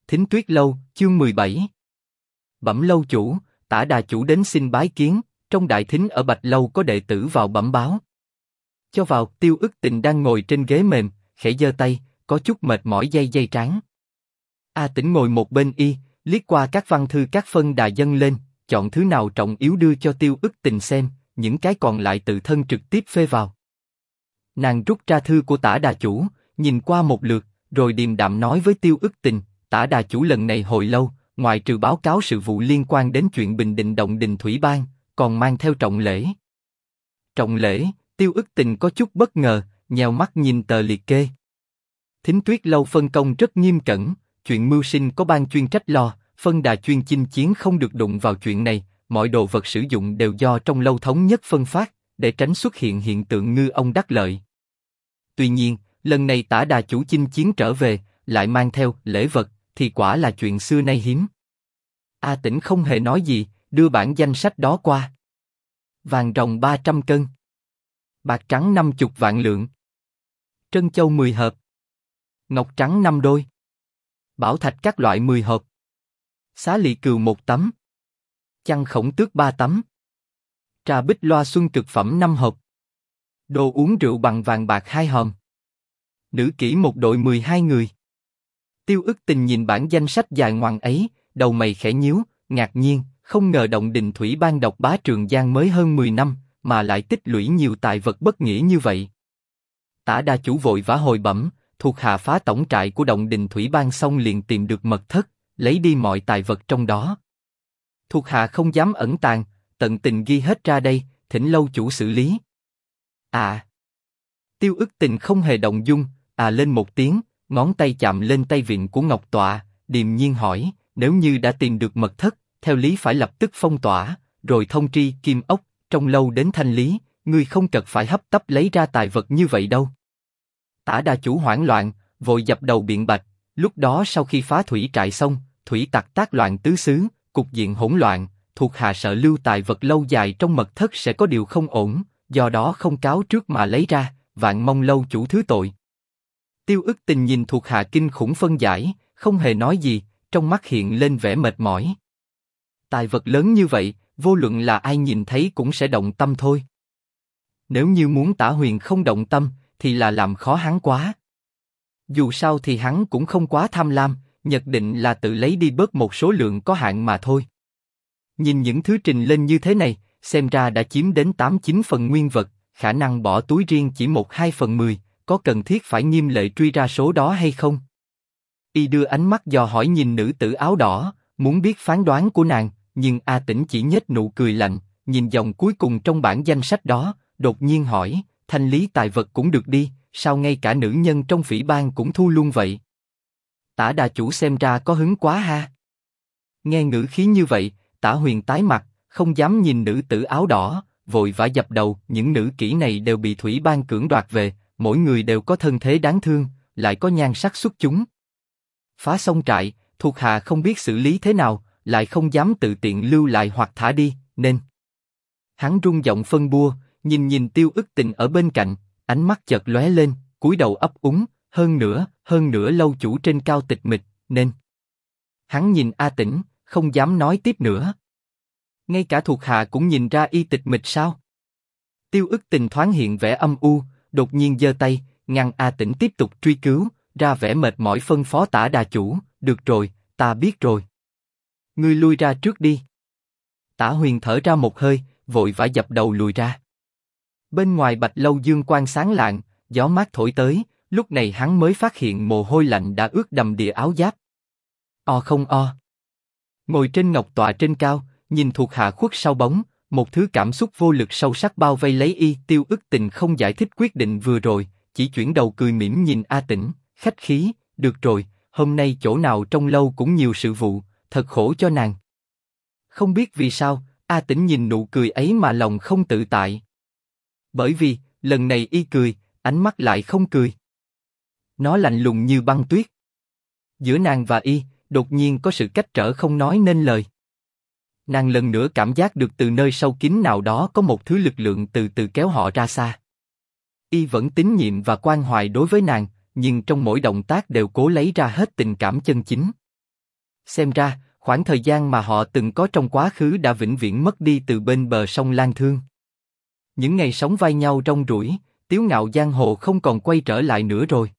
Thính Tuyết Lâu, chương 17. Bẩm lâu chủ, Tả đà chủ đến xin bái kiến, trong đại thính ở Bạch Lâu có đệ tử vào bẩm báo. Cho vào. Tiêu Ức Tình đang ngồi trên ghế mềm, khẽ giơ tay, có chút mệt mỏi day trán. A Tĩnh ngồi một bên y, liếc qua các văn thư các phân đà dâng lên, chọn thứ nào trọng yếu đưa cho Tiêu Ức Tình xem, những cái còn lại tự thân trực tiếp phê vào. Nàng rút ra thư của Tả đà chủ, nhìn qua một lượt, rồi điềm đạm nói với Tiêu Ức Tình, Tả đà chủ lần này hồi lâu, ngoài trừ báo cáo sự vụ liên quan đến chuyện Bình Định Động Đình Thủy Ban, còn mang theo trọng lễ. Trọng lễ? Tiêu Ức Tình có chút bất ngờ, nheo mắt nhìn tờ liệt kê. Thính Tuyết Lâu phân công rất nghiêm cẩn, chuyện mưu sinh có ban chuyên trách lo, phân đà chuyên chinh chiến không được đụng vào chuyện này, mọi đồ vật sử dụng đều do trong lâu thống nhất phân phát, để tránh xuất hiện hiện tượng ngư ông đắc lợi. Tuy nhiên, lần này Tả đà chủ chinh chiến trở về, lại mang theo lễ vật, thì quả là chuyện xưa nay hiếm. A Tĩnh không hề nói gì, đưa bản danh sách đó qua. Vàng ròng 300 cân, bạc trắng 50 vạn lượng, trân châu 10 hộp, ngọc trắng 5 đôi, bảo thạch các loại 10 hộp, xá lị cừu 1 tấm, chăn khổng tước 3 tấm, trà bích loa xuân cực phẩm 5 hộp, đồ uống rượu bằng vàng bạc 2 hòm, nữ kỹ một đội 12 người. Tiêu Ức Tình nhìn bản danh sách dài ngoằng ấy, đầu mày khẽ nhíu, ngạc nhiên, không ngờ Động Đình Thủy Ban độc bá Trường Giang mới hơn 10 năm, mà lại tích lũy nhiều tài vật bất nghĩa như vậy. Tả đà chủ vội vã hồi bẩm, thuộc hạ phá tổng trại của Động Đình Thủy Ban xong liền tìm được mật thất, lấy đi mọi tài vật trong đó. Thuộc hạ không dám ẩn tàng, tận tình ghi hết ra đây, thỉnh lâu chủ xử lý. À. Tiêu Ức Tình không hề động dung, lên một tiếng, ngón tay chạm lên tay vịn của ngọc tọa, điềm nhiên hỏi, nếu như đã tìm được mật thất, theo lý phải lập tức phong tỏa, rồi thông tri Kim Ốc trong lâu đến thanh lý, ngươi không cần phải hấp tấp lấy ra tài vật như vậy đâu. Tả đà chủ hoảng loạn, vội dập đầu biện bạch, lúc đó sau khi phá thủy trại xong, thủy tặc tác loạn tứ xứ, cục diện hỗn loạn, thuộc hạ sợ lưu tài vật lâu dài trong mật thất sẽ có điều không ổn, do đó không cáo trước mà lấy ra, vạn mong lâu chủ thứ tội. Tiêu Ức Tình nhìn thuộc hạ kinh khủng phân giải, không hề nói gì, trong mắt hiện lên vẻ mệt mỏi. Tài vật lớn như vậy, vô luận là ai nhìn thấy cũng sẽ động tâm thôi. Nếu như muốn Tả Huyền không động tâm, thì là làm khó hắn quá. Dù sao thì hắn cũng không quá tham lam, nhất định là tự lấy đi bớt một số lượng có hạn mà thôi. Nhìn những thứ trình lên như thế này, xem ra đã chiếm đến 8-9 phần nguyên vật, khả năng bỏ túi riêng chỉ 1-2 phần 10, có cần thiết phải nghiêm lệ truy ra số đó hay không? Y đưa ánh mắt dò hỏi nhìn nữ tử áo đỏ, muốn biết phán đoán của nàng, nhưng A Tĩnh chỉ nhếch nụ cười lạnh, nhìn dòng cuối cùng trong bản danh sách đó, đột nhiên hỏi, thanh lý tài vật cũng được đi, sao ngay cả nữ nhân trong phỉ bang cũng thu luôn vậy? Tả đà chủ xem ra có hứng quá ha. Nghe ngữ khí như vậy, Tả Huyền tái mặt, không dám nhìn nữ tử áo đỏ, vội vã dập đầu, những nữ kỹ này đều bị thủy bang cưỡng đoạt về, mỗi người đều có thân thế đáng thương, lại có nhan sắc xuất chúng. Phá xong trại, thuộc hạ không biết xử lý thế nào, lại không dám tự tiện lưu lại hoặc thả đi, nên. Hắn rung giọng phân bua, nhìn Tiêu Ức Tình ở bên cạnh, ánh mắt chợt lóe lên, cúi đầu ấp úng, hơn nữa lâu chủ trên cao tịch mịch, nên. Hắn nhìn A Tĩnh, không dám nói tiếp nữa. Ngay cả thuộc hạ cũng nhìn ra y tịch mịch sao? Tiêu Ức Tình thoáng hiện vẻ âm u, đột nhiên giơ tay, ngăn A Tĩnh tiếp tục truy cứu, ra vẻ mệt mỏi phân phó Tả đà chủ, được rồi, ta biết rồi. Ngươi lui ra trước đi. Tả Huyền thở ra một hơi, vội vã dập đầu lùi ra. Bên ngoài Bạch Lâu dương quang sáng lạng, gió mát thổi tới, lúc này hắn mới phát hiện mồ hôi lạnh đã ướt đầm đìa áo giáp. O không o. Ngồi trên ngọc tọa trên cao, nhìn thuộc hạ khuất sau bóng, một thứ cảm xúc vô lực sâu sắc bao vây lấy y. Tiêu Ức Tình không giải thích quyết định vừa rồi, chỉ chuyển đầu cười mỉm nhìn A Tĩnh, khách khí, được rồi, hôm nay chỗ nào trong lâu cũng nhiều sự vụ, thật khổ cho nàng. Không biết vì sao, A Tĩnh nhìn nụ cười ấy mà lòng không tự tại. Bởi vì, lần này y cười, ánh mắt lại không cười. Nó lạnh lùng như băng tuyết. Giữa nàng và y, đột nhiên có sự cách trở không nói nên lời. Nàng lần nữa cảm giác được từ nơi sâu kín nào đó có một thứ lực lượng từ từ kéo họ ra xa. Y vẫn tín nhiệm và quan hoài đối với nàng, nhưng trong mỗi động tác đều cố lấy ra hết tình cảm chân chính. Xem ra, khoảng thời gian mà họ từng có trong quá khứ đã vĩnh viễn mất đi từ bên bờ sông Lan Thương. Những ngày sống vai nhau trong rủi, Tiếu Ngạo giang hồ không còn quay trở lại nữa rồi.